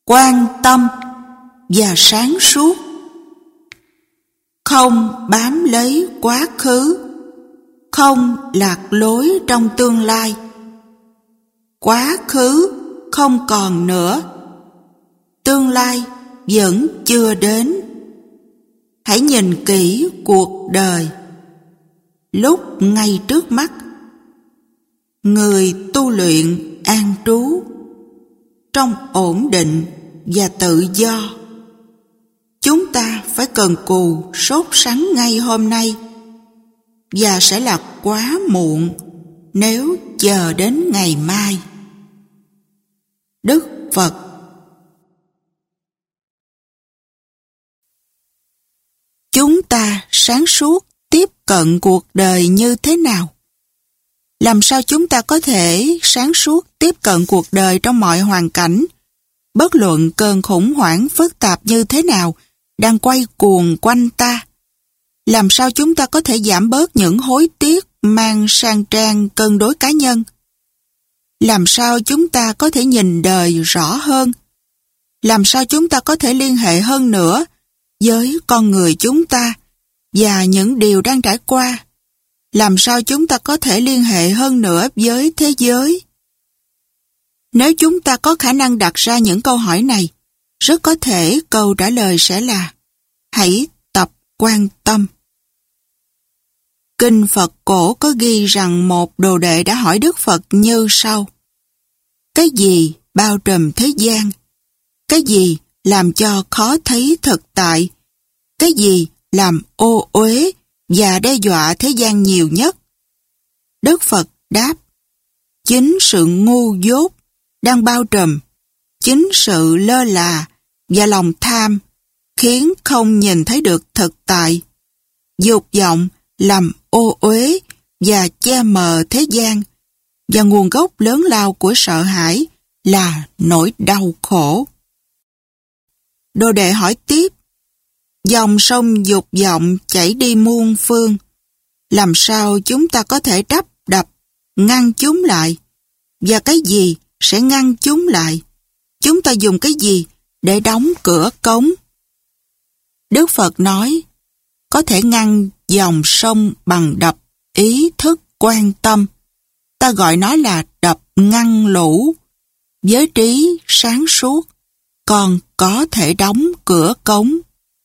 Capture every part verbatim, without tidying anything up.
quan tâm và sáng suốt. Không bám lấy quá khứ, không lạc lối trong tương lai. Quá khứ không còn nữa, tương lai vẫn chưa đến. Hãy nhìn kỹ cuộc đời lúc ngay trước mắt. Người tu luyện an trú trong ổn định và tự do. Chúng ta phải cần cù sốt sắng ngay hôm nay, và sẽ là quá muộn nếu chờ đến ngày mai. Đức Phật. Chúng ta sáng suốt tiếp cận cuộc đời như thế nào? Làm sao chúng ta có thể sáng suốt tiếp cận cuộc đời trong mọi hoàn cảnh, bất luận cơn khủng hoảng phức tạp như thế nào đang quay cuồng quanh ta? Làm sao chúng ta có thể giảm bớt những hối tiếc mang sang trang cân đối cá nhân? Làm sao chúng ta có thể nhìn đời rõ hơn? Làm sao chúng ta có thể liên hệ hơn nữa với con người chúng ta và những điều đang trải qua? Làm sao chúng ta có thể liên hệ hơn nữa với thế giới? Nếu chúng ta có khả năng đặt ra những câu hỏi này, rất có thể câu trả lời sẽ là: hãy tập quan tâm. Kinh Phật cổ có ghi rằng một đồ đệ đã hỏi Đức Phật như sau: cái gì bao trùm thế gian? Cái gì làm cho khó thấy thực tại? Cái gì làm ô uế và đe dọa thế gian nhiều nhất? Đức Phật đáp: chính sự ngu dốt đang bao trùm, chính sự lơ là và lòng tham khiến không nhìn thấy được thực tại. Dục vọng làm ô uế và che mờ thế gian, và nguồn gốc lớn lao của sợ hãi là nỗi đau khổ. Đồ đệ hỏi tiếp: dòng sông dục vọng chảy đi muôn phương, làm sao chúng ta có thể đắp đập, ngăn chúng lại? Và cái gì sẽ ngăn chúng lại? Chúng ta dùng cái gì để đóng cửa cống? Đức Phật nói: có thể ngăn dòng sông bằng đập ý thức quan tâm. Ta gọi nó là đập ngăn lũ. Với trí sáng suốt, còn có thể đóng cửa cống.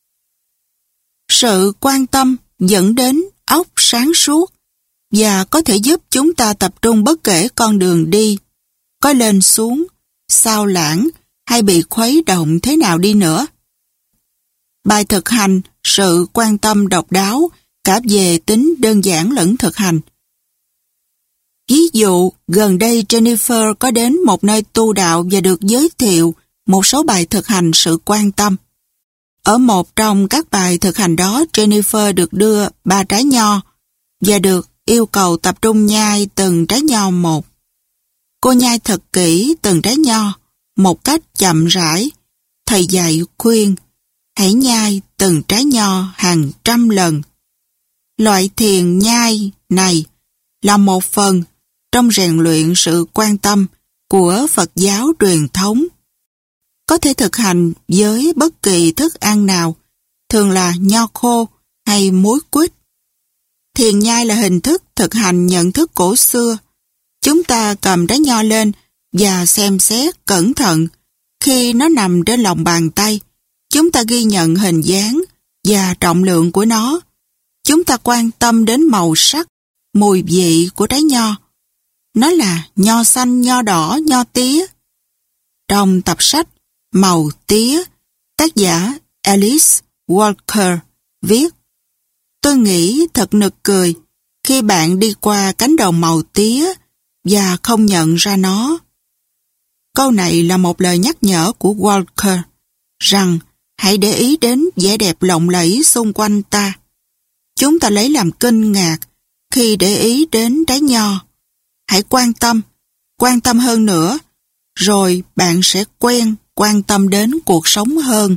Sự quan tâm dẫn đến óc sáng suốt và có thể giúp chúng ta tập trung bất kể con đường đi, có lên xuống, sao lãng hay bị khuấy động thế nào đi nữa. Bài thực hành sự quan tâm độc đáo cả về tính đơn giản lẫn thực hành. Ví dụ, gần đây Jennifer có đến một nơi tu đạo và được giới thiệu một số bài thực hành sự quan tâm. Ở một trong các bài thực hành đó, Jennifer được đưa ba trái nho và được yêu cầu tập trung nhai từng trái nho một. Cô nhai thật kỹ từng trái nho, một cách chậm rãi. Thầy dạy khuyên: hãy nhai từng trái nho hàng trăm lần. Loại thiền nhai này là một phần trong rèn luyện sự quan tâm của Phật giáo truyền thống. Có thể thực hành với bất kỳ thức ăn nào, thường là nho khô hay muối quýt. Thiền nhai là hình thức thực hành nhận thức cổ xưa. Chúng ta cầm trái nho lên và xem xét cẩn thận. Khi nó nằm trên lòng bàn tay, chúng ta ghi nhận hình dáng và trọng lượng của nó. Chúng ta quan tâm đến màu sắc, mùi vị của trái nho. Nó là nho xanh, nho đỏ, nho tía. Trong tập sách Màu tía, tác giả Alice Walker viết: tôi nghĩ thật nực cười khi bạn đi qua cánh đồng màu tía và không nhận ra nó. Câu này là một lời nhắc nhở của Walker rằng hãy để ý đến vẻ đẹp lộng lẫy xung quanh ta. Chúng ta lấy làm kinh ngạc khi để ý đến trái nho. Hãy quan tâm, quan tâm hơn nữa, rồi bạn sẽ quen quan tâm đến cuộc sống hơn.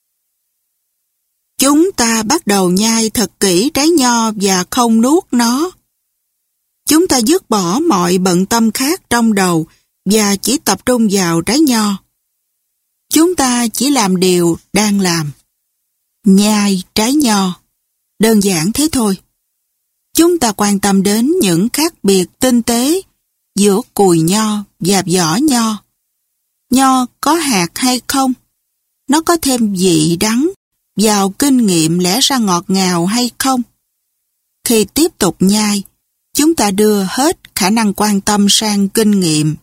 Chúng ta bắt đầu nhai thật kỹ trái nho và không nuốt nó. Chúng ta dứt bỏ mọi bận tâm khác trong đầu và chỉ tập trung vào trái nho. Chúng ta chỉ làm điều đang làm. Nhai trái nho. Đơn giản thế thôi. Chúng ta quan tâm đến những khác biệt tinh tế giữa cùi nho và vỏ nho. Nho có hạt hay không? Nó có thêm vị đắng, vào kinh nghiệm lẽ ra ngọt ngào hay không? Khi tiếp tục nhai, chúng ta đưa hết khả năng quan tâm sang kinh nghiệm.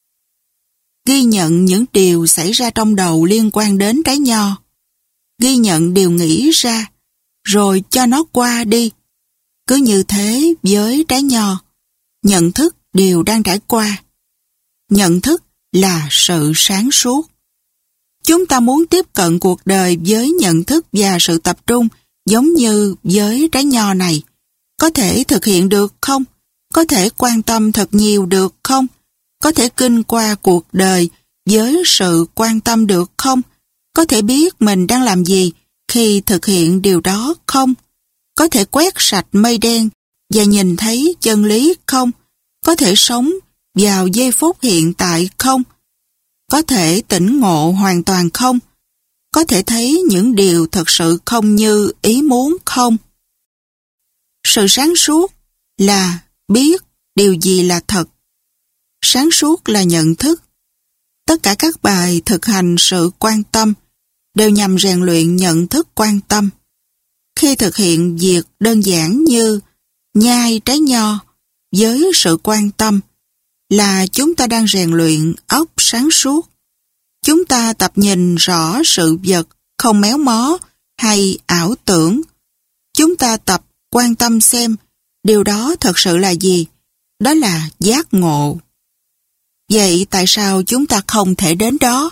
Ghi nhận những điều xảy ra trong đầu liên quan đến trái nho. Ghi nhận điều nghĩ ra, rồi cho nó qua đi. Cứ như thế với trái nho, nhận thức điều đang trải qua. Nhận thức là sự sáng suốt. Chúng ta muốn tiếp cận cuộc đời với nhận thức và sự tập trung giống như với trái nho này. Có thể thực hiện được không? Có thể quan tâm thật nhiều được không? Có thể kinh qua cuộc đời với sự quan tâm được không? Có thể biết mình đang làm gì khi thực hiện điều đó không? Có thể quét sạch mây đen và nhìn thấy chân lý không? Có thể sống vào giây phút hiện tại không? Có thể tỉnh ngộ hoàn toàn không? Có thể thấy những điều thật sự không như ý muốn không? Sự sáng suốt là biết điều gì là thật. Sáng suốt là nhận thức. Tất cả các bài thực hành sự quan tâm đều nhằm rèn luyện nhận thức quan tâm. Khi thực hiện việc đơn giản như nhai trái nho với sự quan tâm là chúng ta đang rèn luyện óc sáng suốt. Chúng ta tập nhìn rõ sự vật không méo mó hay ảo tưởng. Chúng ta tập quan tâm xem điều đó thật sự là gì. Đó là giác ngộ. Vậy tại sao chúng ta không thể đến đó?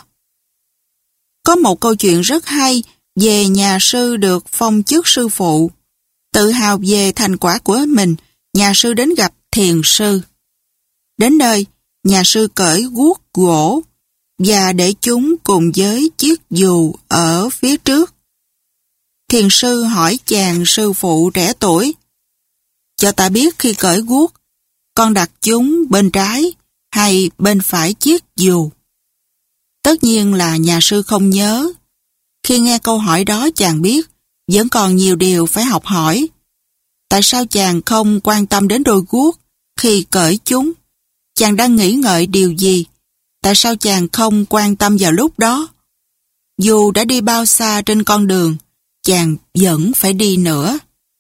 Có một câu chuyện rất hay về nhà sư được phong chức sư phụ. Tự hào về thành quả của mình, nhà sư đến gặp thiền sư. Đến nơi, nhà sư cởi guốc gỗ và để chúng cùng với chiếc dù ở phía trước. Thiền sư hỏi chàng sư phụ trẻ tuổi: cho ta biết khi cởi guốc, con đặt chúng bên trái hay bên phải chiếc dù? Tất nhiên là nhà sư không nhớ. Khi nghe câu hỏi đó chàng biết vẫn còn nhiều điều phải học hỏi. Tại sao chàng không quan tâm đến đôi guốc khi cởi chúng? Chàng đang nghĩ ngợi điều gì? Tại sao chàng không quan tâm vào lúc đó? Dù đã đi bao xa trên con đường, chàng vẫn phải đi nữa.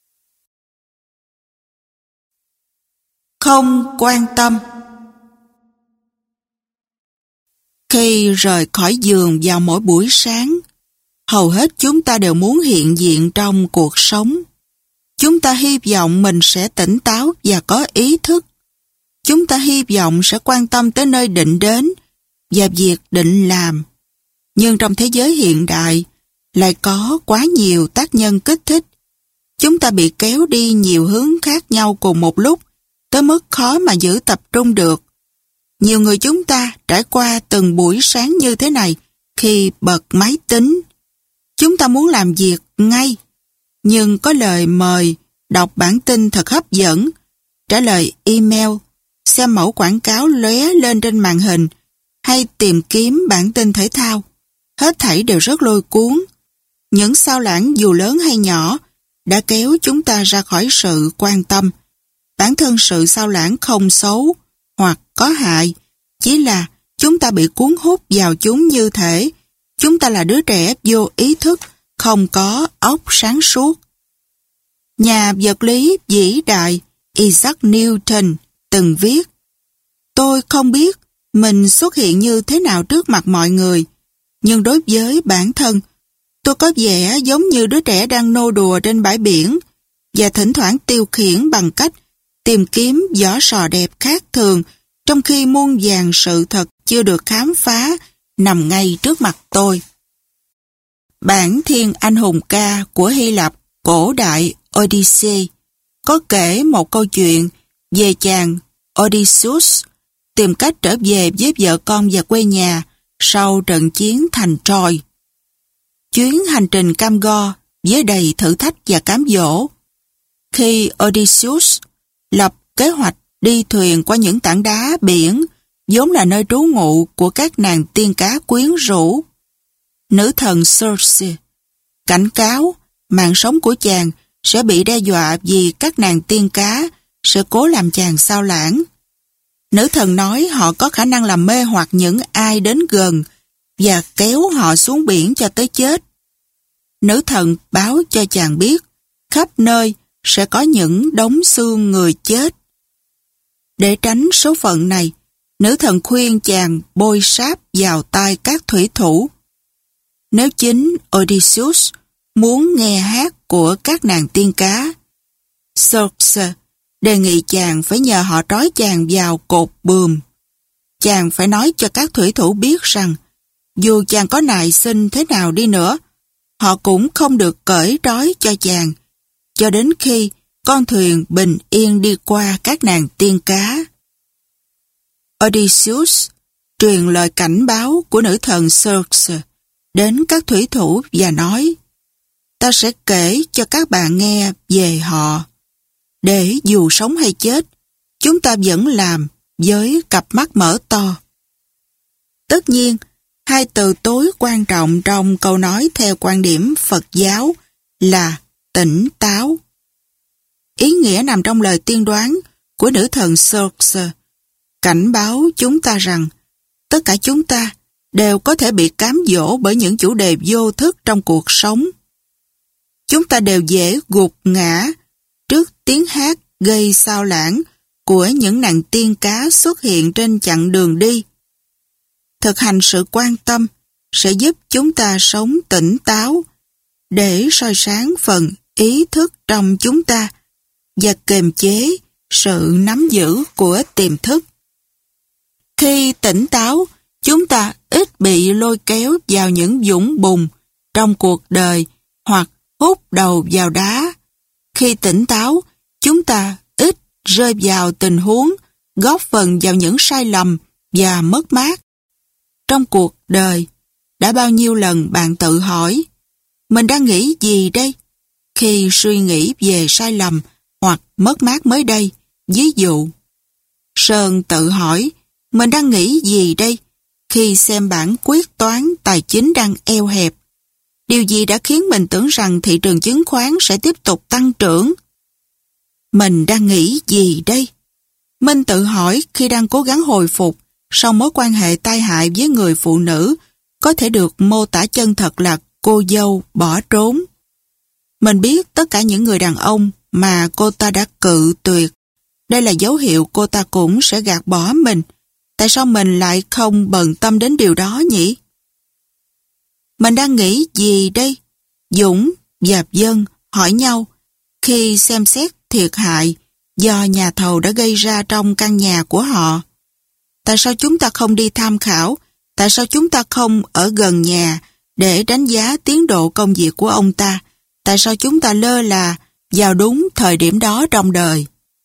Không quan tâm. Khi rời khỏi giường vào mỗi buổi sáng, hầu hết chúng ta đều muốn hiện diện trong cuộc sống. Chúng ta hy vọng mình sẽ tỉnh táo và có ý thức. Chúng ta hy vọng sẽ quan tâm tới nơi định đến và việc định làm. Nhưng trong thế giới hiện đại, lại có quá nhiều tác nhân kích thích. Chúng ta bị kéo đi nhiều hướng khác nhau cùng một lúc, tới mức khó mà giữ tập trung được. Nhiều người chúng ta trải qua từng buổi sáng như thế này khi bật máy tính. Chúng ta muốn làm việc ngay, nhưng có lời mời đọc bản tin thật hấp dẫn, trả lời email, xem mẫu quảng cáo lóe lên trên màn hình, hay tìm kiếm bản tin thể thao. Hết thảy đều rất lôi cuốn. Những sao lãng dù lớn hay nhỏ đã kéo chúng ta ra khỏi sự quan tâm. Bản thân sự sao lãng không xấu hoặc có hại, chỉ là chúng ta bị cuốn hút vào chúng như thể chúng ta là đứa trẻ vô ý thức, không có óc sáng suốt. Nhà vật lý vĩ đại Isaac Newton từng viết: tôi không biết mình xuất hiện như thế nào trước mặt mọi người, nhưng đối với bản thân, tôi có vẻ giống như đứa trẻ đang nô đùa trên bãi biển và thỉnh thoảng tiêu khiển bằng cách tìm kiếm vỏ sò đẹp khác thường, trong khi muôn vàn sự thật chưa được khám phá nằm ngay trước mặt tôi. Bản Thiên Anh Hùng Ca của Hy Lạp cổ đại Odyssey có kể một câu chuyện về chàng Odysseus tìm cách trở về với vợ con và quê nhà sau trận chiến thành Troy. Chuyến hành trình cam go với đầy thử thách và cám dỗ. Khi Odysseus lập kế hoạch đi thuyền qua những tảng đá biển vốn là nơi trú ngụ của các nàng tiên cá quyến rũ, Nữ thần Circe. Cảnh cáo, mạng sống của chàng sẽ bị đe dọa vì các nàng tiên cá sẽ cố làm chàng sao lãng. Nữ thần nói họ có khả năng làm mê hoặc những ai đến gần và kéo họ xuống biển cho tới chết. Nữ thần báo cho chàng biết khắp nơi sẽ có những đống xương người chết. Để tránh số phận này, nữ thần khuyên chàng bôi sáp vào tai các thủy thủ. Nếu chính Odysseus muốn nghe hát của các nàng tiên cá, Circe đề nghị chàng phải nhờ họ trói chàng vào cột buồm. Chàng phải nói cho các thủy thủ biết rằng dù chàng có nài xin thế nào đi nữa, họ cũng không được cởi trói cho chàng, cho đến khi con thuyền bình yên đi qua các nàng tiên cá. Odysseus truyền lời cảnh báo của nữ thần Circe đến các thủy thủ và nói: ta sẽ kể cho các bạn nghe về họ, để dù sống hay chết, chúng ta vẫn làm với cặp mắt mở to. Tất nhiên, hai từ tối quan trọng trong câu nói theo quan điểm Phật giáo là tỉnh táo. Ý nghĩa nằm trong lời tiên đoán của nữ thần Circe, cảnh báo chúng ta rằng tất cả chúng ta đều có thể bị cám dỗ bởi những chủ đề vô thức trong cuộc sống. Chúng ta đều dễ gục ngã trước tiếng hát gây sao lãng của những nàng tiên cá xuất hiện trên chặng đường đi. Thực hành sự quan tâm sẽ giúp chúng ta sống tỉnh táo để soi sáng phần ý thức trong chúng ta và kiềm chế sự nắm giữ của tiềm thức. Khi tỉnh táo, chúng ta ít bị lôi kéo vào những vũng bùn trong cuộc đời hoặc hút đầu vào đá. Khi tỉnh táo, chúng ta ít rơi vào tình huống góp phần vào những sai lầm và mất mát. Trong cuộc đời, đã bao nhiêu lần bạn tự hỏi, mình đang nghĩ gì đây? Khi suy nghĩ về sai lầm hoặc mất mát mới đây, ví dụ, Sơn tự hỏi, mình đang nghĩ gì đây? Khi xem bản quyết toán tài chính đang eo hẹp, điều gì đã khiến mình tưởng rằng thị trường chứng khoán sẽ tiếp tục tăng trưởng? Mình đang nghĩ gì đây? Minh tự hỏi khi đang cố gắng hồi phục sau mối quan hệ tai hại với người phụ nữ có thể được mô tả chân thật là cô dâu bỏ trốn. Mình biết tất cả những người đàn ông mà cô ta đã cự tuyệt. Đây là dấu hiệu cô ta cũng sẽ gạt bỏ mình. Tại sao mình lại không bận tâm đến điều đó nhỉ? Mình đang nghĩ gì đây? Dũng và Dân hỏi nhau khi xem xét thiệt hại do nhà thầu đã gây ra trong căn nhà của họ. Tại sao chúng ta không đi tham khảo? Tại sao chúng ta không ở gần nhà để đánh giá tiến độ công việc của ông ta? Tại sao chúng ta lơ là vào đúng thời điểm đó trong đời?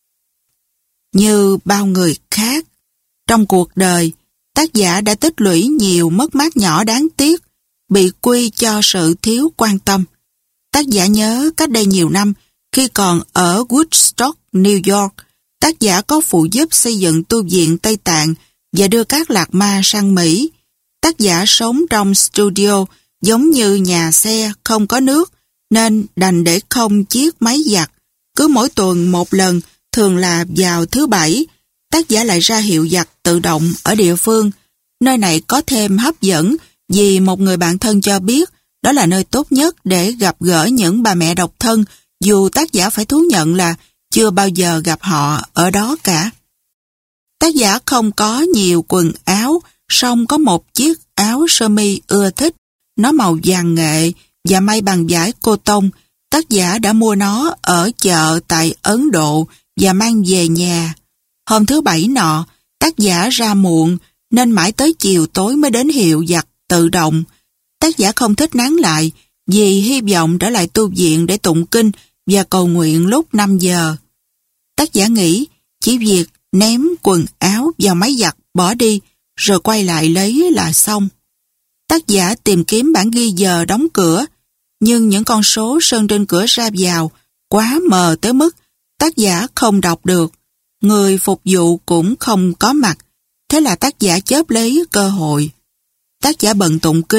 Như bao người khác, trong cuộc đời, tác giả đã tích lũy nhiều mất mát nhỏ đáng tiếc, bị quy cho sự thiếu quan tâm. Tác giả nhớ cách đây nhiều năm, khi còn ở Woodstock, New York, tác giả có phụ giúp xây dựng tu viện Tây Tạng và đưa các lạc ma sang Mỹ. Tác giả sống trong studio giống như nhà xe không có nước, nên đành để không chiếc máy giặt. Cứ mỗi tuần một lần, thường là vào thứ bảy, tác giả lại ra hiệu giặt tự động ở địa phương. Nơi này có thêm hấp dẫn vì một người bạn thân cho biết đó là nơi tốt nhất để gặp gỡ những bà mẹ độc thân, dù tác giả phải thú nhận là chưa bao giờ gặp họ ở đó cả. Tác giả không có nhiều quần áo, song có một chiếc áo sơ mi ưa thích. Nó màu vàng nghệ và may bằng vải cô tông. Tác giả đã mua nó ở chợ tại Ấn Độ và mang về nhà. Hôm thứ bảy nọ, tác giả ra muộn nên mãi tới chiều tối mới đến hiệu giặt tự động. Tác giả không thích nán lại vì hy vọng trở lại tu viện để tụng kinh và cầu nguyện lúc năm giờ. Tác giả nghĩ chỉ việc ném quần áo vào máy giặt bỏ đi rồi quay lại lấy là xong. Tác giả tìm kiếm bản ghi giờ đóng cửa, nhưng những con số sơn trên cửa ra vào quá mờ tới mức tác giả không đọc được. Người phục vụ cũng không có mặt, thế là tác giả chớp lấy cơ hội. Tác giả bận tụng kinh,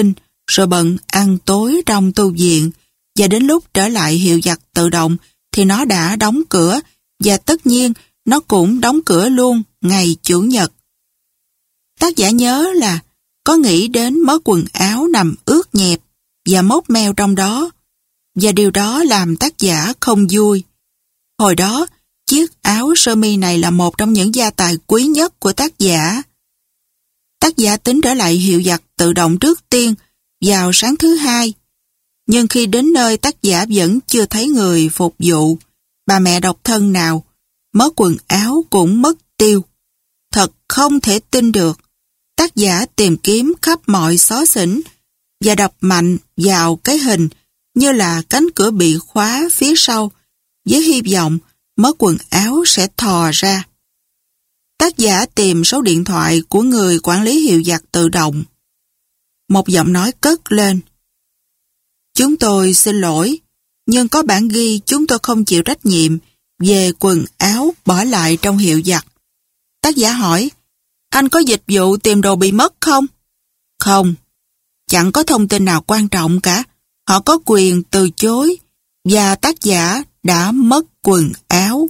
rồi bận ăn tối trong tu viện, và đến lúc trở lại hiệu giặt tự động thì nó đã đóng cửa, và tất nhiên nó cũng đóng cửa luôn ngày Chủ nhật. Tác giả nhớ là có nghĩ đến mớ quần áo nằm ướt nhẹp và mốc meo trong đó, và điều đó làm tác giả không vui. Hồi đó, chiếc áo sơ mi này là một trong những gia tài quý nhất của tác giả. Tác giả tính trở lại hiệu giặt tự động trước tiên vào sáng thứ hai, nhưng khi đến nơi tác giả vẫn chưa thấy người phục vụ, bà mẹ độc thân nào, mớ quần áo cũng mất tiêu. Thật không thể tin được. Tác giả tìm kiếm khắp mọi xó xỉnh và đập mạnh vào cái hình như là cánh cửa bị khóa phía sau, với hy vọng mớ quần áo sẽ thò ra. Tác giả tìm số điện thoại của người quản lý hiệu giặt tự động. Một giọng nói cất lên: "Chúng tôi xin lỗi, nhưng có bản ghi chúng tôi không chịu trách nhiệm về quần áo bỏ lại trong hiệu giặt." Tác giả hỏi: "Anh có dịch vụ tìm đồ bị mất không?" "Không, chẳng có thông tin nào quan trọng cả. Họ có quyền từ chối." Và tác giả đã mất quần áo.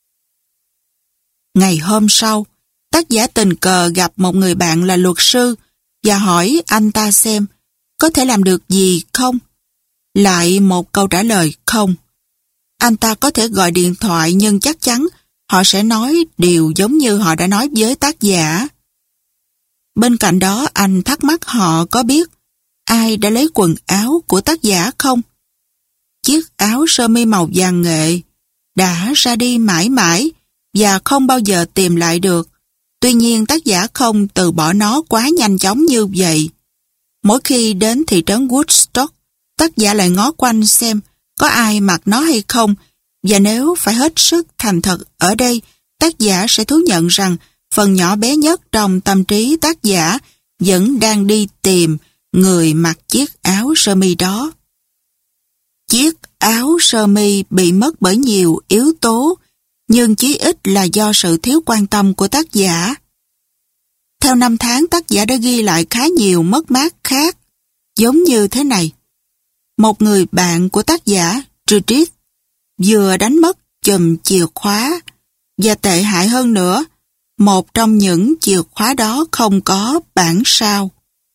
Ngày hôm sau, tác giả tình cờ gặp một người bạn là luật sư và hỏi anh ta xem có thể làm được gì không. Lại một câu trả lời không. Anh ta có thể gọi điện thoại nhưng chắc chắn họ sẽ nói điều giống như họ đã nói với tác giả. Bên cạnh đó, anh thắc mắc họ có biết ai đã lấy quần áo của tác giả không. Chiếc áo sơ mi màu vàng nghệ đã ra đi mãi mãi và không bao giờ tìm lại được. Tuy nhiên tác giả không từ bỏ nó quá nhanh chóng như vậy. Mỗi khi đến thị trấn Woodstock, tác giả lại ngó quanh xem có ai mặc nó hay không, và nếu phải hết sức thành thật ở đây, tác giả sẽ thú nhận rằng phần nhỏ bé nhất trong tâm trí tác giả vẫn đang đi tìm người mặc chiếc áo sơ mi đó. Chiếc áo sơ mi bị mất bởi nhiều yếu tố, nhưng chí ít là do sự thiếu quan tâm của tác giả. Theo năm tháng, tác giả đã ghi lại khá nhiều mất mát khác, giống như thế này. Một người bạn của tác giả, Judith, vừa đánh mất chùm chìa khóa, và tệ hại hơn nữa, một trong những chìa khóa đó không có bản sao.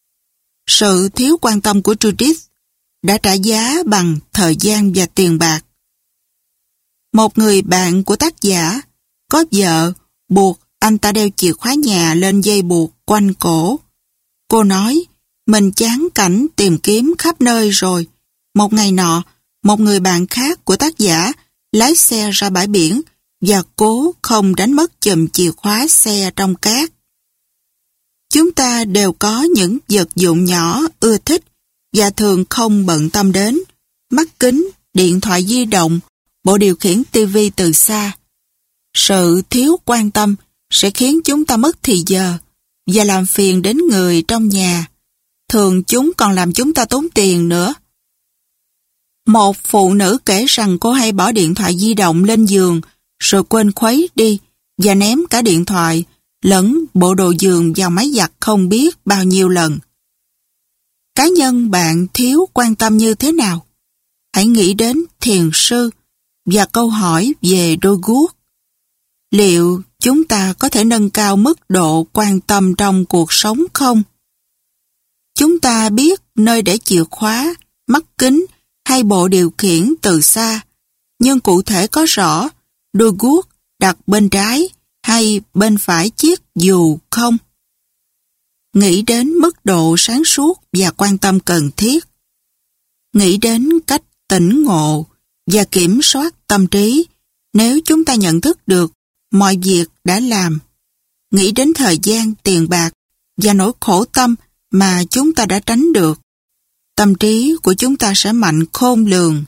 Sự thiếu quan tâm của Judith đã trả giá bằng thời gian và tiền bạc. Một người bạn của tác giả có vợ buộc anh ta đeo chìa khóa nhà lên dây buộc quanh cổ. Cô nói mình chán cảnh tìm kiếm khắp nơi rồi. Một ngày nọ, một người bạn khác của tác giả lái xe ra bãi biển và cố không đánh mất chùm chìa khóa xe trong cát. Chúng ta đều có những vật dụng nhỏ ưa thích và thường không bận tâm đến: mắt kính, điện thoại di động, bộ điều khiển tivi từ xa. Sự thiếu quan tâm sẽ khiến chúng ta mất thì giờ và làm phiền đến người trong nhà. Thường chúng còn làm chúng ta tốn tiền nữa. Một phụ nữ kể rằng cô hay bỏ điện thoại di động lên giường rồi quên khuấy đi và ném cả điện thoại lẫn bộ đồ giường vào máy giặt không biết bao nhiêu lần. Cá nhân bạn thiếu quan tâm như thế nào? Hãy nghĩ đến thiền sư và câu hỏi về đôi guốc. Liệu chúng ta có thể nâng cao mức độ quan tâm trong cuộc sống không? Chúng ta biết nơi để chìa khóa, mắt kính hay bộ điều khiển từ xa, nhưng cụ thể có rõ đôi guốc đặt bên trái hay bên phải chiếc dù không? Nghĩ đến mức độ sáng suốt và quan tâm cần thiết. Nghĩ đến cách tỉnh ngộ và kiểm soát tâm trí nếu chúng ta nhận thức được mọi việc đã làm. Nghĩ đến thời gian, tiền bạc và nỗi khổ tâm mà chúng ta đã tránh được. Tâm trí của chúng ta sẽ mạnh khôn lường.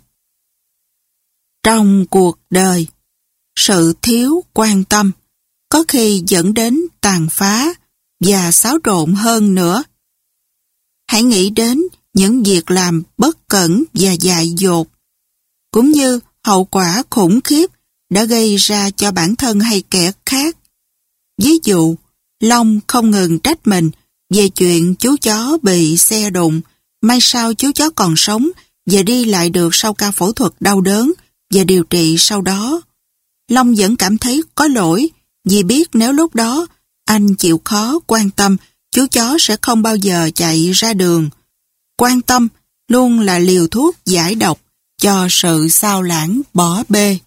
Trong cuộc đời, sự thiếu quan tâm có khi dẫn đến tàn phá và xáo trộn hơn nữa. Hãy nghĩ đến những việc làm bất cẩn và dại dột, cũng như hậu quả khủng khiếp đã gây ra cho bản thân hay kẻ khác. Ví dụ, Long không ngừng trách mình về chuyện chú chó bị xe đụng May sao chú chó còn sống và đi lại được sau ca phẫu thuật đau đớn và điều trị sau đó. Long vẫn cảm thấy có lỗi vì biết nếu lúc đó anh chịu khó quan tâm, chú chó sẽ không bao giờ chạy ra đường. Quan tâm luôn là liều thuốc giải độc cho sự xao lãng bỏ bê.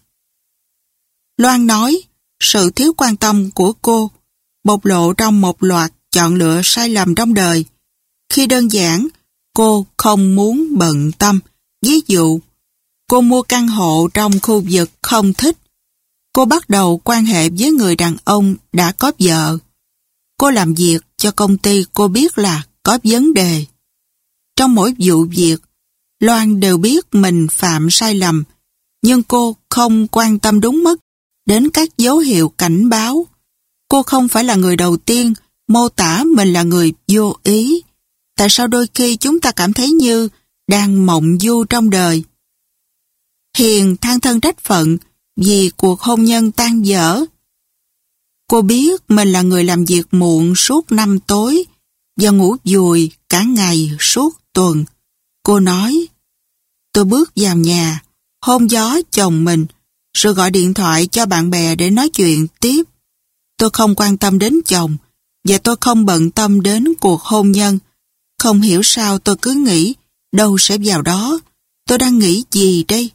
Loan nói, sự thiếu quan tâm của cô bộc lộ trong một loạt chọn lựa sai lầm trong đời. Khi đơn giản, cô không muốn bận tâm. Ví dụ, cô mua căn hộ trong khu vực không thích. Cô bắt đầu quan hệ với người đàn ông đã có vợ. Cô làm việc cho công ty cô biết là có vấn đề. Trong mỗi vụ việc, Loan đều biết mình phạm sai lầm, nhưng cô không quan tâm đúng mức đến các dấu hiệu cảnh báo. Cô không phải là người đầu tiên mô tả mình là người vô ý. Tại sao đôi khi chúng ta cảm thấy như đang mộng du trong đời? Hiền than thân trách phận vì cuộc hôn nhân tan vỡ. Cô biết mình là người làm việc muộn suốt năm tối và ngủ dùi cả ngày suốt tuần. Cô nói, tôi bước vào nhà, hôn gió chồng mình, rồi gọi điện thoại cho bạn bè để nói chuyện tiếp. Tôi không quan tâm đến chồng và tôi không bận tâm đến cuộc hôn nhân. Không hiểu sao tôi cứ nghĩ đâu sẽ vào đó. Tôi đang nghĩ gì đây?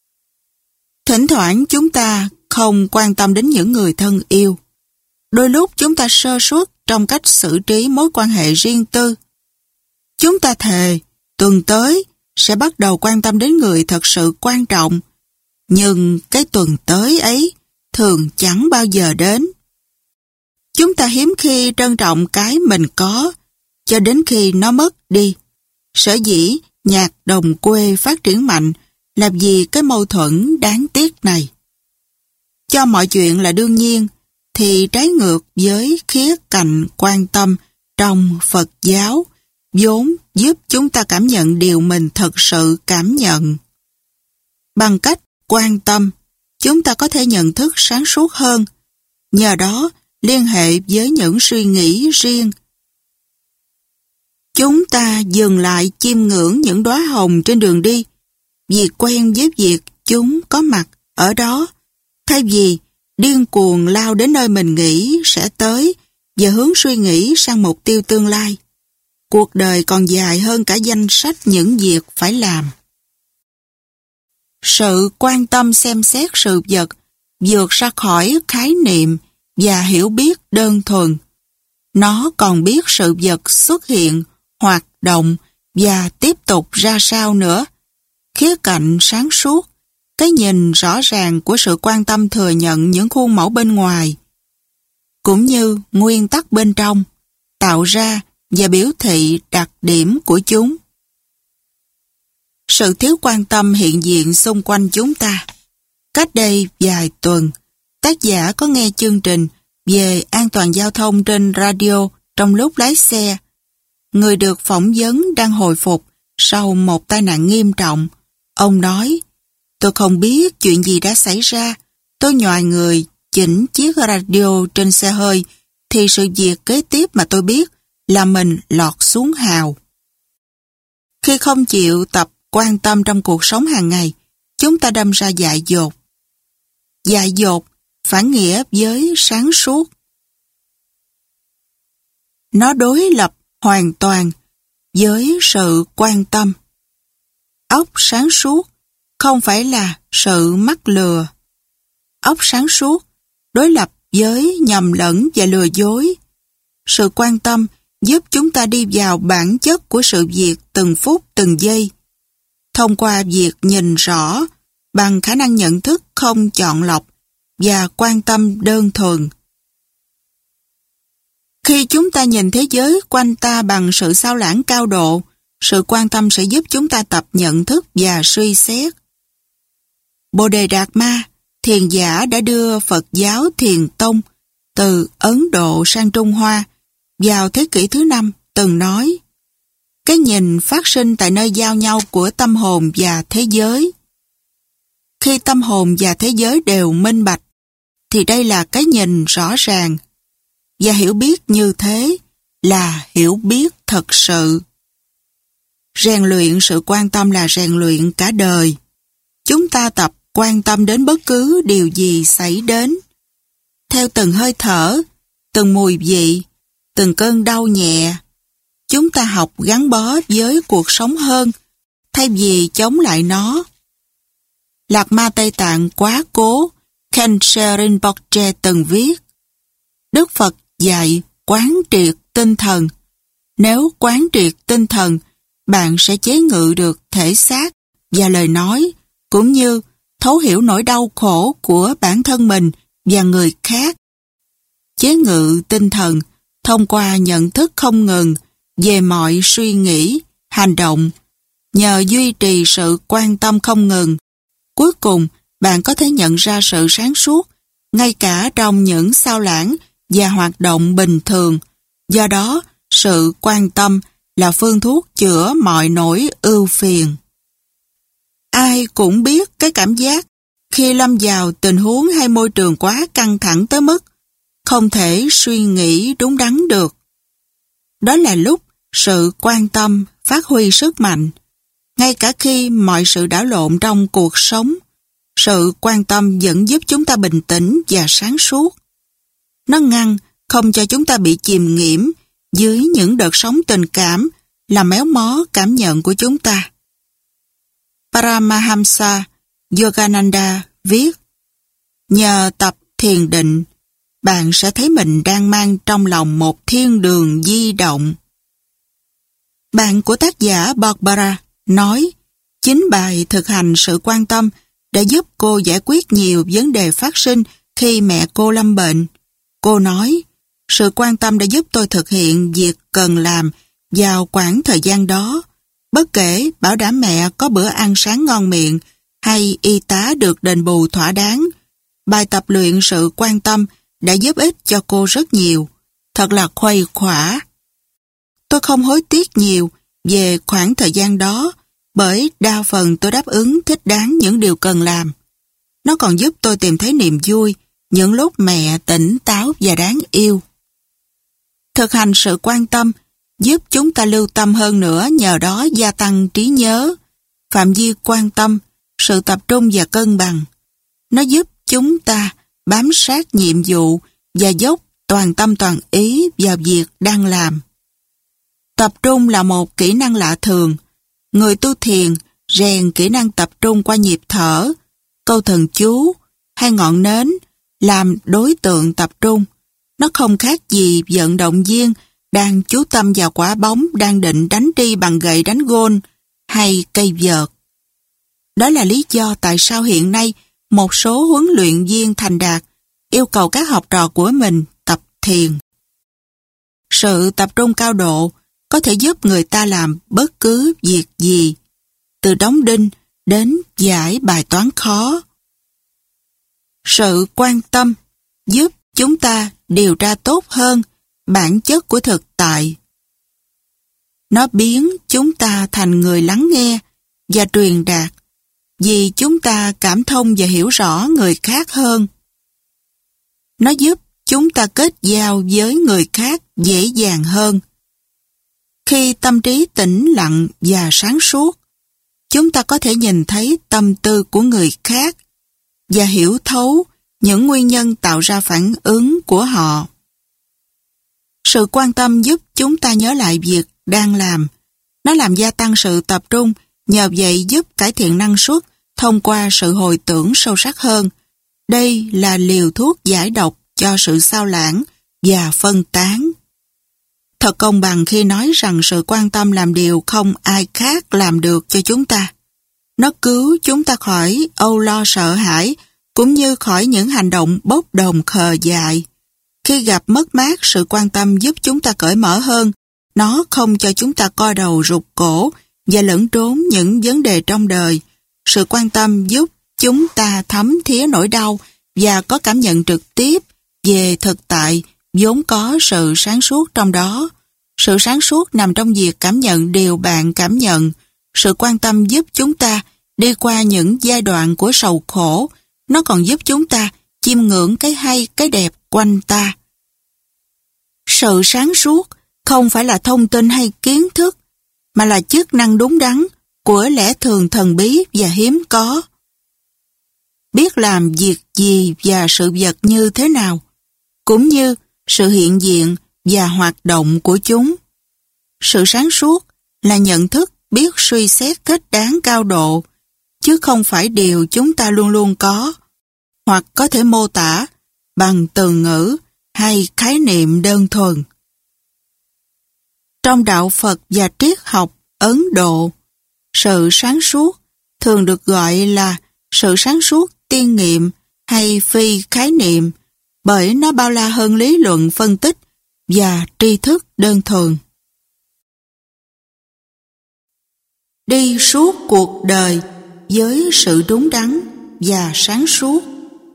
Thỉnh thoảng chúng ta không quan tâm đến những người thân yêu. Đôi lúc chúng ta sơ suất trong cách xử trí mối quan hệ riêng tư. Chúng ta thề, tuần tới sẽ bắt đầu quan tâm đến người thật sự quan trọng. Nhưng cái tuần tới ấy thường chẳng bao giờ đến. Chúng ta hiếm khi trân trọng cái mình có, cho đến khi nó mất đi. Sở dĩ nhạc đồng quê phát triển mạnh là vì cái mâu thuẫn đáng tiếc này. Cho mọi chuyện là đương nhiên, thì trái ngược với khía cạnh quan tâm trong Phật giáo, vốn giúp chúng ta cảm nhận điều mình thật sự cảm nhận. Bằng cách quan tâm, chúng ta có thể nhận thức sáng suốt hơn, nhờ đó liên hệ với những suy nghĩ riêng. Chúng ta dừng lại chiêm ngưỡng những đóa hồng trên đường đi, vì quen với việc chúng có mặt ở đó, thay vì điên cuồng lao đến nơi mình nghĩ sẽ tới và hướng suy nghĩ sang mục tiêu tương lai. Cuộc đời còn dài hơn cả danh sách những việc phải làm. Sự quan tâm xem xét sự vật vượt ra khỏi khái niệm và hiểu biết đơn thuần. Nó còn biết sự vật xuất hiện, hoạt động và tiếp tục ra sao nữa. Khía cạnh sáng suốt, cái nhìn rõ ràng của sự quan tâm thừa nhận những khuôn mẫu bên ngoài, cũng như nguyên tắc bên trong, tạo ra và biểu thị đặc điểm của chúng. Sự thiếu quan tâm hiện diện xung quanh chúng ta. Cách đây vài tuần, tác giả có nghe chương trình về an toàn giao thông trên radio trong lúc lái xe. Người được phỏng vấn đang hồi phục sau một tai nạn nghiêm trọng. Ông nói, tôi không biết chuyện gì đã xảy ra. Tôi nhoài người chỉnh chiếc radio trên xe hơi, thì sự việc kế tiếp mà tôi biết là mình lọt xuống hào. Khi không chịu tập quan tâm trong cuộc sống hàng ngày, chúng ta đâm ra dại dột. Dại dột phản nghĩa với sáng suốt. Nó đối lập hoàn toàn với sự quan tâm. Óc sáng suốt không phải là sự mắc lừa. Óc sáng suốt đối lập với nhầm lẫn và lừa dối. Sự quan tâm giúp chúng ta đi vào bản chất của sự việc từng phút từng giây. Thông qua việc nhìn rõ bằng khả năng nhận thức không chọn lọc và quan tâm đơn thuần. Khi chúng ta nhìn thế giới quanh ta bằng sự sao lãng cao độ, sự quan tâm sẽ giúp chúng ta tập nhận thức và suy xét. Bồ Đề Đạt Ma, thiền giả đã đưa Phật giáo Thiền Tông từ Ấn Độ sang Trung Hoa vào thế kỷ thứ năm, từng nói: cái nhìn phát sinh tại nơi giao nhau của tâm hồn và thế giới. Khi tâm hồn và thế giới đều minh bạch, thì đây là cái nhìn rõ ràng. Và hiểu biết như thế là hiểu biết thật sự. rèn luyện sự quan tâm là rèn luyện cả đời. Chúng ta tập quan tâm đến bất cứ điều gì xảy đến. Theo từng hơi thở, từng mùi vị, từng cơn đau nhẹ, chúng ta học gắn bó với cuộc sống hơn, thay vì chống lại nó. Lạc Ma Tây Tạng quá cố, Khenche Rinpoche từng viết, Đức Phật dạy quán triệt tinh thần. Nếu quán triệt tinh thần, bạn sẽ chế ngự được thể xác và lời nói, cũng như thấu hiểu nỗi đau khổ của bản thân mình và người khác. Chế ngự tinh thần thông qua nhận thức không ngừng về mọi suy nghĩ, hành động. Nhờ duy trì sự quan tâm không ngừng, cuối cùng bạn có thể nhận ra sự sáng suốt ngay cả trong những sao lãng và hoạt động bình thường. Do đó, sự quan tâm là phương thuốc chữa mọi nỗi ưu phiền. Ai cũng biết cái cảm giác khi lâm vào tình huống hay môi trường quá căng thẳng tới mức không thể suy nghĩ đúng đắn được. Đó là lúc sự quan tâm phát huy sức mạnh. Ngay cả khi mọi sự đảo lộn trong cuộc sống, sự quan tâm vẫn giúp chúng ta bình tĩnh và sáng suốt. Nó ngăn không cho chúng ta bị chìm nghiễm dưới những đợt sóng tình cảm làm méo mó cảm nhận của chúng ta. Paramahamsa Yogananda viết, nhờ tập thiền định, bạn sẽ thấy mình đang mang trong lòng một thiên đường di động. Bạn của tác giả Barbara nói, chính bài thực hành sự quan tâm đã giúp cô giải quyết nhiều vấn đề phát sinh khi mẹ cô lâm bệnh. Cô nói, sự quan tâm đã giúp tôi thực hiện việc cần làm vào khoảng thời gian đó, bất kể bảo đảm mẹ có bữa ăn sáng ngon miệng hay y tá được đền bù thỏa đáng. Bài tập luyện sự quan tâm đã giúp ích cho cô rất nhiều, thật là khuây khỏa. Tôi không hối tiếc nhiều về khoảng thời gian đó, bởi đa phần tôi đáp ứng thích đáng những điều cần làm. Nó còn giúp tôi tìm thấy niềm vui những lúc mẹ tỉnh táo và đáng yêu. Thực hành sự quan tâm giúp chúng ta lưu tâm hơn nữa, nhờ đó gia tăng trí nhớ, phạm vi quan tâm, sự tập trung và cân bằng. Nó giúp chúng ta bám sát nhiệm vụ và dốc toàn tâm toàn ý vào việc đang làm. Tập trung là một kỹ năng lạ thường. Người tu thiền rèn kỹ năng tập trung qua nhịp thở, câu thần chú hay ngọn nến làm đối tượng tập trung. Nó không khác gì vận động viên đang chú tâm vào quả bóng đang định đánh đi bằng gậy đánh gôn hay cây vợt. Đó là lý do tại sao hiện nay một số huấn luyện viên thành đạt yêu cầu các học trò của mình tập thiền. Sự tập trung cao độ có thể giúp người ta làm bất cứ việc gì, từ đóng đinh đến giải bài toán khó. Sự quan tâm giúp chúng ta điều tra tốt hơn bản chất của thực tại. Nó biến chúng ta thành người lắng nghe và truyền đạt, vì chúng ta cảm thông và hiểu rõ người khác hơn. Nó giúp chúng ta kết giao với người khác dễ dàng hơn. Khi tâm trí tĩnh lặng và sáng suốt, chúng ta có thể nhìn thấy tâm tư của người khác và hiểu thấu những nguyên nhân tạo ra phản ứng của họ. Sự quan tâm giúp chúng ta nhớ lại việc đang làm. Nó làm gia tăng sự tập trung, nhờ vậy giúp cải thiện năng suất thông qua sự hồi tưởng sâu sắc hơn. Đây là liều thuốc giải độc cho sự sao lãng và phân tán. Thật công bằng khi nói rằng sự quan tâm làm điều không ai khác làm được cho chúng ta. Nó cứu chúng ta khỏi âu lo sợ hãi, cũng như khỏi những hành động bốc đồng khờ dại. Khi gặp mất mát, sự quan tâm giúp chúng ta cởi mở hơn. Nó không cho chúng ta co đầu rụt cổ và lẫn trốn những vấn đề trong đời. Sự quan tâm giúp chúng ta thấm thía nỗi đau và có cảm nhận trực tiếp về thực tại vốn có sự sáng suốt trong đó. Sự sáng suốt nằm trong việc cảm nhận điều bạn cảm nhận. Sự quan tâm giúp chúng ta đi qua những giai đoạn của sầu khổ. Nó còn giúp chúng ta chiêm ngưỡng cái hay, cái đẹp quanh ta. Sự sáng suốt không phải là thông tin hay kiến thức, mà là chức năng đúng đắn của lẽ thường thần bí và hiếm có. Biết làm việc gì và sự vật như thế nào, cũng như sự hiện diện và hoạt động của chúng. Sự sáng suốt là nhận thức biết suy xét thích đáng cao độ, chứ không phải điều chúng ta luôn luôn có, hoặc có thể mô tả bằng từ ngữ hay khái niệm đơn thuần. Trong đạo Phật và triết học Ấn Độ, sự sáng suốt thường được gọi là sự sáng suốt tiên nghiệm hay phi khái niệm, bởi nó bao la hơn lý luận phân tích và tri thức đơn thuần. Đi suốt cuộc đời với sự đúng đắn và sáng suốt.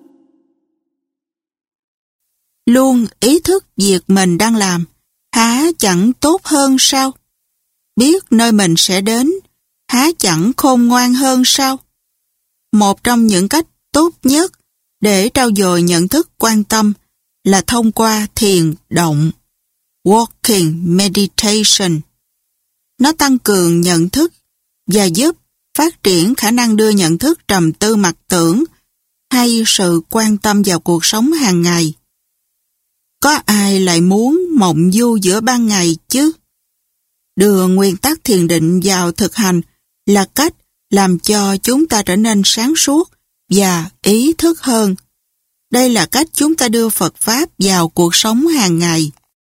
Luôn ý thức việc mình đang làm, há chẳng tốt hơn sao? Biết nơi mình sẽ đến, há chẳng khôn ngoan hơn sao? Một trong những cách tốt nhất để trau dồi nhận thức quan tâm là thông qua thiền động, walking meditation. Nó tăng cường nhận thức và giúp phát triển khả năng đưa nhận thức trầm tư mặc tưởng hay sự quan tâm vào cuộc sống hàng ngày. Có ai lại muốn mộng du giữa ban ngày chứ? Đưa nguyên tắc thiền định vào thực hành là cách làm cho chúng ta trở nên sáng suốt và ý thức hơn. Đây là cách chúng ta đưa Phật Pháp vào cuộc sống hàng ngày.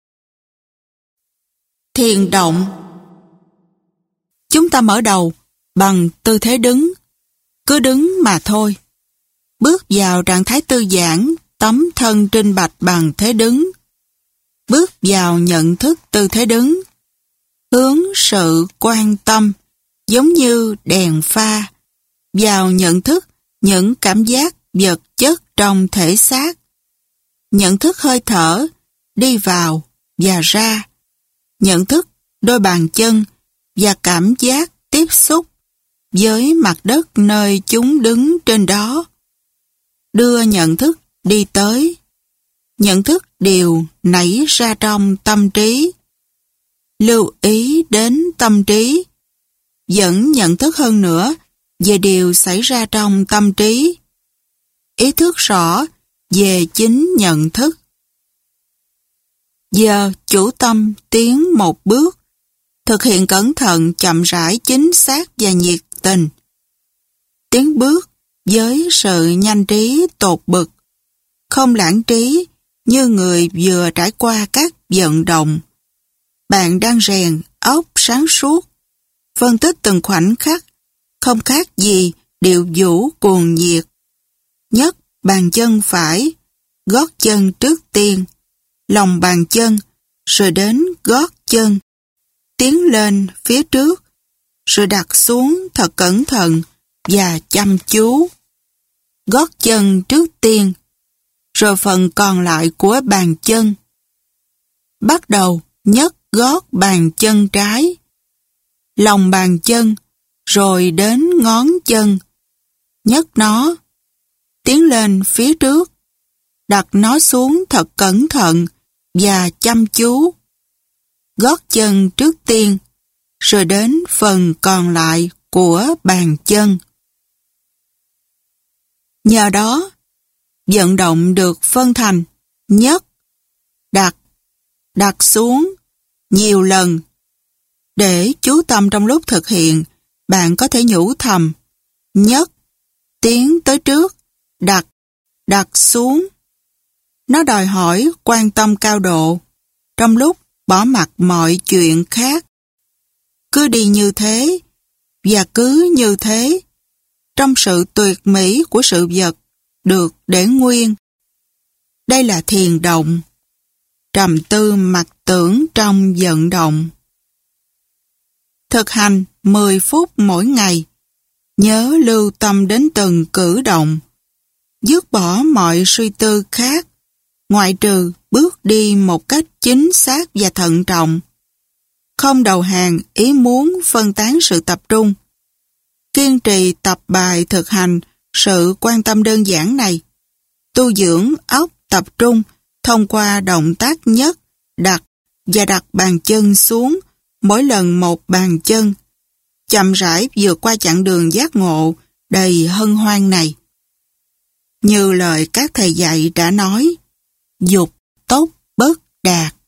Thiền động. Chúng ta mở đầu bằng tư thế đứng, cứ đứng mà thôi. Bước vào trạng thái thư giãn, tấm thân trinh bạch bằng thế đứng. Bước vào nhận thức tư thế đứng. Hướng sự quan tâm, giống như đèn pha, vào nhận thức những cảm giác vật chất trong thể xác. Nhận thức hơi thở, đi vào và ra. Nhận thức đôi bàn chân và cảm giác tiếp xúc với mặt đất nơi chúng đứng trên đó. Đưa nhận thức đi tới. Nhận thức đều nảy ra trong tâm trí. Lưu ý đến tâm trí. Dẫn nhận thức hơn nữa về điều xảy ra trong tâm trí. Ý thức rõ về chính nhận thức. Giờ chủ tâm tiến một bước, thực hiện cẩn thận, chậm rãi, chính xác và nhiệt tình. Tiến bước với sự nhanh trí tột bực, không lãng trí như người vừa trải qua các vận động. Bạn đang rèn óc sáng suốt, phân tích từng khoảnh khắc, không khác gì điệu vũ cuồng nhiệt. Nhấc bàn chân phải, gót chân trước tiên, lòng bàn chân, rồi đến gót chân. Tiến lên phía trước, rồi đặt xuống thật cẩn thận và chăm chú. Gót chân trước tiên, rồi phần còn lại của bàn chân. Bắt đầu nhấc gót bàn chân trái, lòng bàn chân, rồi đến ngón chân. Nhấc nó, tiến lên phía trước, đặt nó xuống thật cẩn thận và chăm chú. Gót chân trước tiên, rồi đến phần còn lại của bàn chân. Nhờ đó, vận động được phân thành nhấc, đặt, đặt xuống nhiều lần. Để chú tâm trong lúc thực hiện, bạn có thể nhủ thầm nhấc, tiến tới trước, đặt, đặt xuống. Nó đòi hỏi quan tâm cao độ, trong lúc bỏ mặc mọi chuyện khác. Cứ đi như thế, và cứ như thế, trong sự tuyệt mỹ của sự vật được để nguyên. Đây là thiền động, trầm tư mặc tưởng trong vận động. Thực hành mười phút mỗi ngày, nhớ lưu tâm đến từng cử động, dứt bỏ mọi suy tư khác, ngoại trừ bước đi một cách chính xác và thận trọng. Không đầu hàng ý muốn phân tán sự tập trung. Kiên trì tập bài thực hành sự quan tâm đơn giản này. Tu dưỡng óc tập trung thông qua động tác nhấc, đặt và đặt bàn chân xuống mỗi lần một bàn chân, chậm rãi vượt qua chặng đường giác ngộ đầy hân hoan này. Như lời các thầy dạy đã nói, dục tốc bất đạt.